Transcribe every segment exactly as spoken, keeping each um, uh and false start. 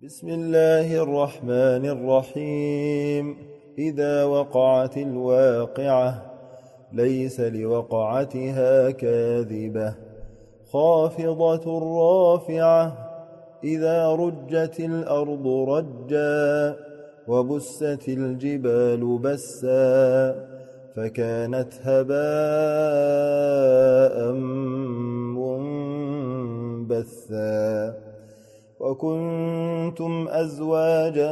بسم الله الرحمن الرحيم. إذا وقعت الواقعة ليس لوقعتها كاذبة خافضة رافعة إذا رجت الأرض رجا وبست الجبال بسا فكانت هباء منبثا وكنتم أزواجا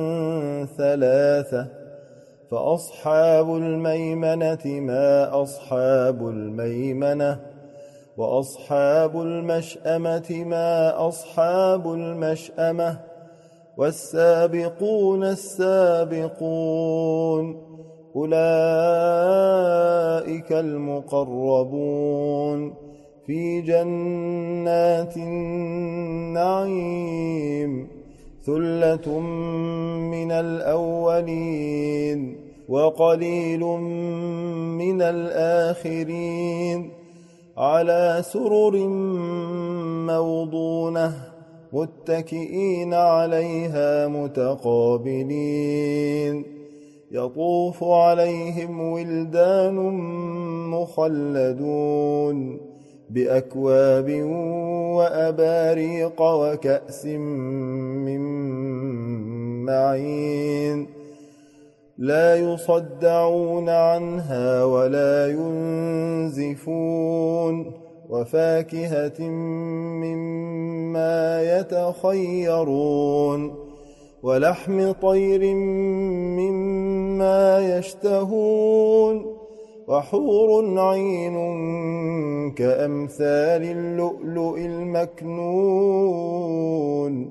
ثلاثة فأصحاب الميمنة ما أصحاب الميمنة وأصحاب المشأمة ما أصحاب المشأمة والسابقون السابقون أولئك المقربون في جنات النعيم ثلة من الأولين وقليل من الآخرين على سرر موضونة متكئين عليها متقابلين يطوف عليهم ولدان مخلدون بأكواب وأباريق وكأس من معين لا يصدعون عنها ولا ينزفون وفاكهة مما يتخيرون ولحم طير مما يشتهون وحور عين كأمثال اللؤلؤ المكنون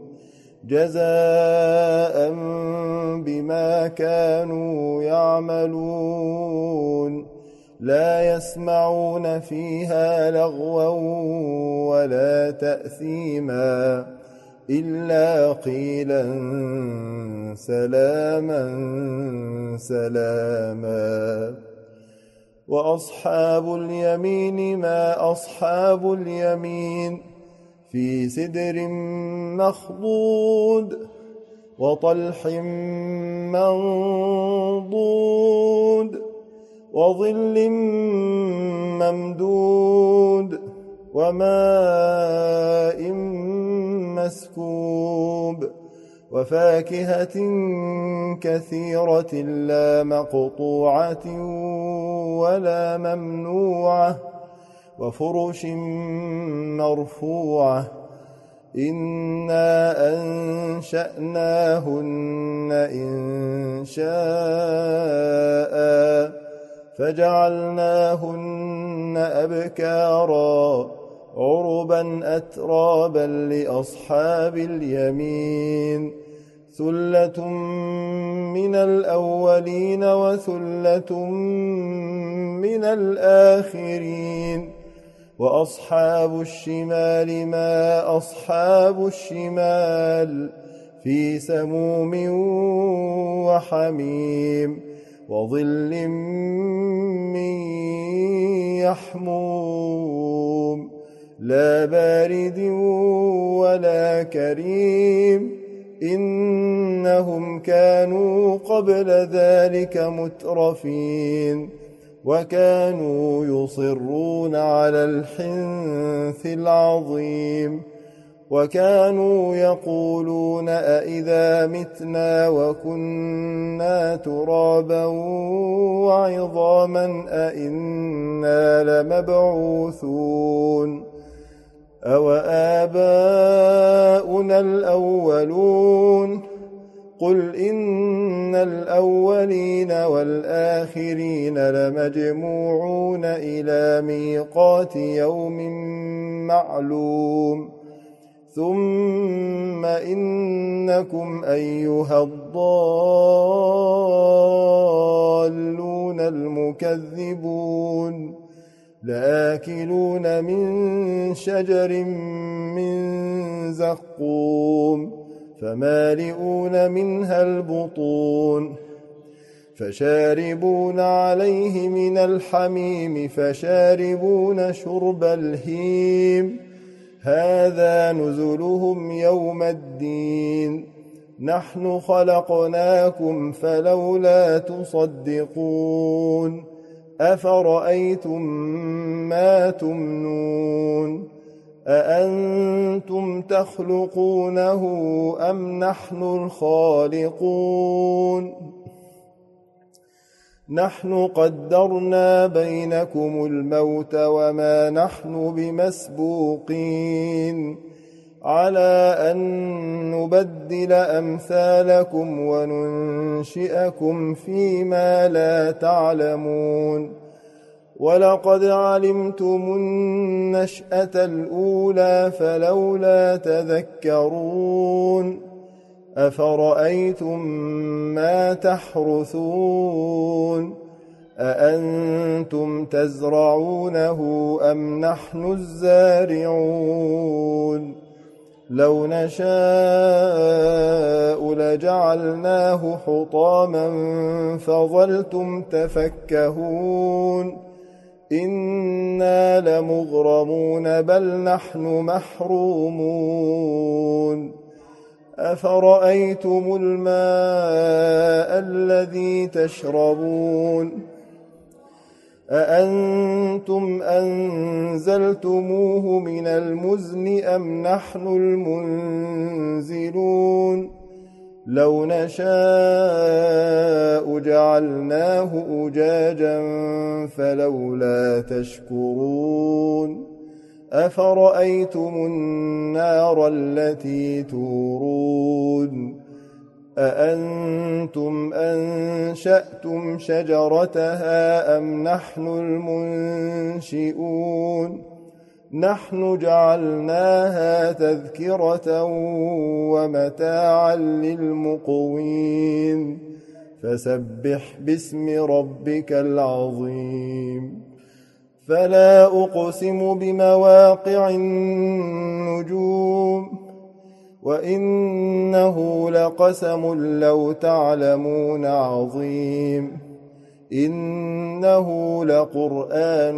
جزاء بما كانوا يعملون لا يسمعون فيها لغوا ولا تأثيما إلا قيلا سلاما سلاما وأصحاب اليمين ما أصحاب اليمين في سدر مخضود وطلح منضود وظل ممدود وماء مسكوب وفاكهة كثيرة لا مقطوعة ولا ممنوعة وفرش مرفوعة إنا أنشأناهن إن شاء فجعلناهن أبكارا عربا أترابا لأصحاب اليمين ثلة من الأولين وثلة من الآخرين وأصحاب الشمال ما أصحاب الشمال في سموم وحميم وظل من يحموم لا بارد ولا كريم إنهم كانوا قبل ذلك مترفين وكانوا يصرون على الحنث العظيم وكانوا يقولون أئذا متنا وكنا ترابا وعظاما أئنا لمبعوثون أو آباؤنا الأولون قل إن الأولين والآخرين لمجموعون إلى ميقات يوم معلوم ثم إنكم أيها الضالون المكذبون لآكلون من شجر من زقوم فمالئون منها البطون فشاربون عليه من الحميم فشاربون شرب الهيم هذا نزلهم يوم الدين نحن خلقناكم فلولا تصدقون أفرأيتم ما تمنون أأنتم تخلقونه أم نحن الخالقون نحن قدرنا بينكم الموت وما نحن بمسبوقين على أن نبدل أمثالكم وننشئكم فيما لا تعلمون ولقد علمتم النشأة الأولى فلولا تذكرون أفرأيتم ما تحرثون أأنتم تزرعونه أم نحن الزارعون لو نشاء لجعلناه حطاما فظلتم تفكهون إنا لمغرمون بل نحن محرومون أفرأيتم الماء الذي تشربون أأنتم أنزلتموه من المزن أم نحن المنزلون لو نشاء جعلناه أجاجا فلولا تشكرون أفرأيتم النار التي تورون أأنتم أنشأتم شجرتها أم نحن المنشئون نحن جعلناها تذكرة ومتاعا للمقوين فسبح باسم ربك العظيم فلا أقسم بمواقع النجوم وإنه لقسم لو تعلمون عظيم إنه لقرآن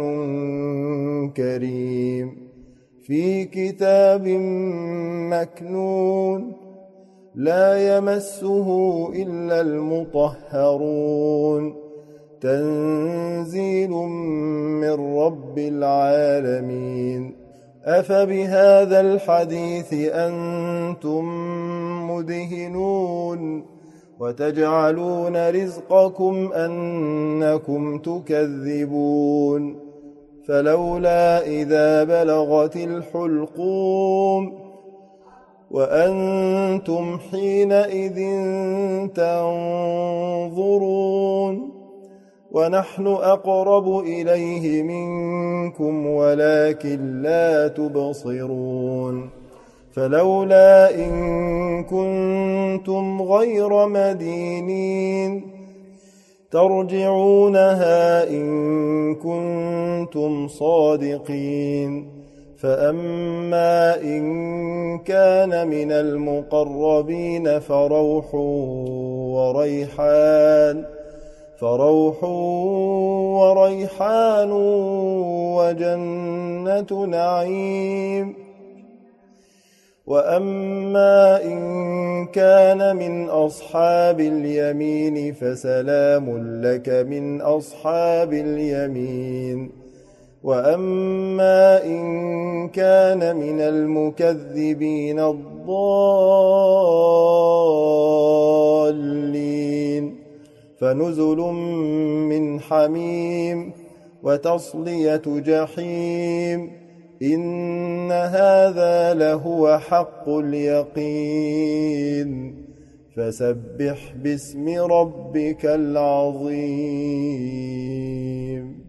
كريم في كتاب مكنون لا يمسه إلا المطهرون تنزيل من رب العالمين أفبهذا الحديث أنتم مدهنون وتجعلون رزقكم أنكم تكذبون فلولا إذا بلغت الحلقوم وأنتم حينئذ تنظرون ونحن أقرب إليه منكم ولكن لا تبصرون فلولا إن كنتم غير مدينين ترجعونها إن كنتم صادقين فأما إن كان من المقربين فروح وريحان فروح وريحان وجنة نعيم وأما إن كان من أصحاب اليمين فسلام لك من أصحاب اليمين وأما إن كان من المكذبين الضالين فنزل من حميم وتصلية جحيم إن هذا لهو حق اليقين فسبح باسم ربك العظيم.